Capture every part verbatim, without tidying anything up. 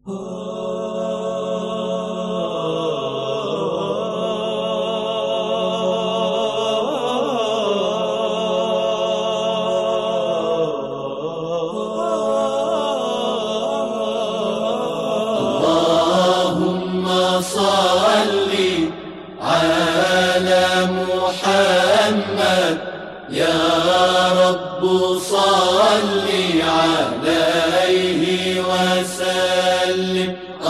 اللهم صل على محمد يا رب صل عليه وسلم.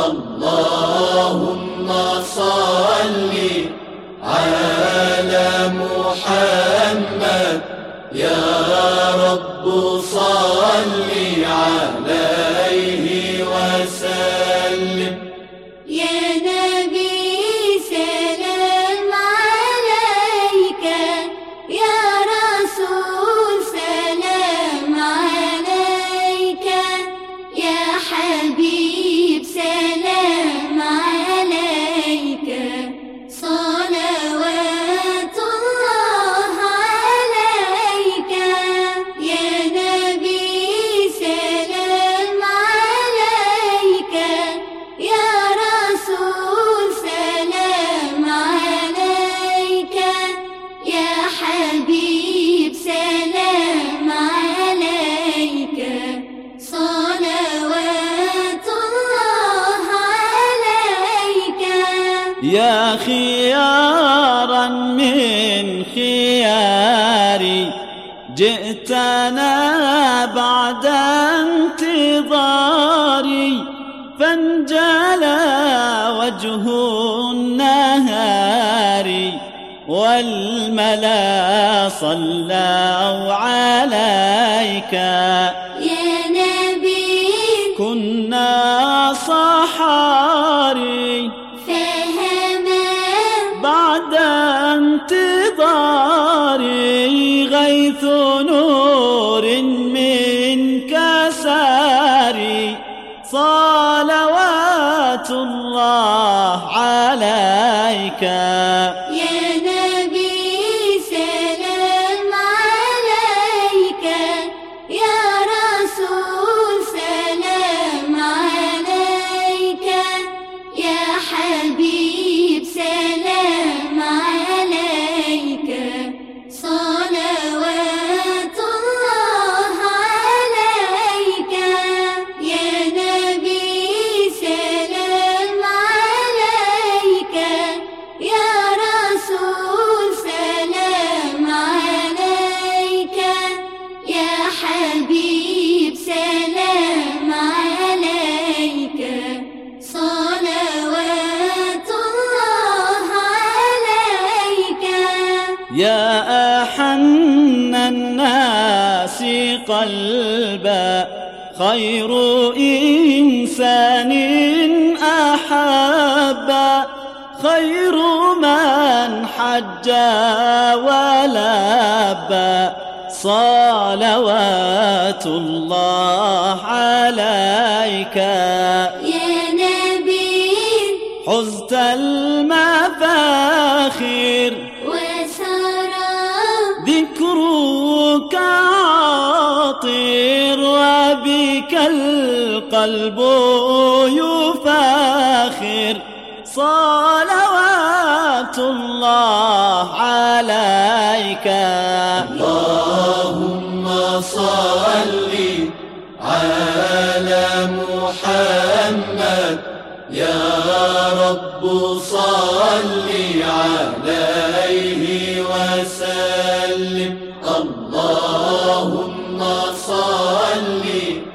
اللهم صل على محمد يا رب صل عليه وسلم. يا نبي سلام عليك، يا رسول سلام عليك، يا حبيب سلام عليك، صلوات الله عليك. يا نبي سلام عليك، يا رسول سلام عليك، يا حبيب سلام عليك، صلوات الله عليك. يا خيارا من خياري جئتنا بعد انتظاري، فانجلى وجه النهار والملا صلوا عليك. يا نبي كنا صحاري فهما بعد انتظاري، غيث نور منك ساري، صلوات الله عليك. يا نبي سلام عليك، يا رسول سلام عليك، يا حبيب سلام عليك، صلوات الله عليك. يا نبي سلام عليك، يا رسول سلام عليك، يا حبيب سلام عليك، صلوات الله عليك. يا أحن الناس قلبا، خير إنسان أحبا، خير من حج ولبى، صلوات الله عليك. يا نبي حزت المفاخر وسرى ذكرك عاطر، وبك القلب يفاخر، صلوات الله عليك. اللهم صل على محمد يا رب صل عليه وسلم. اللهم صل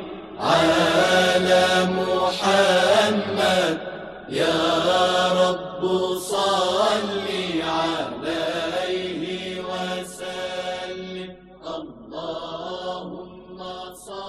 على محمد يا رب صل عليه وسلم. اللهم صل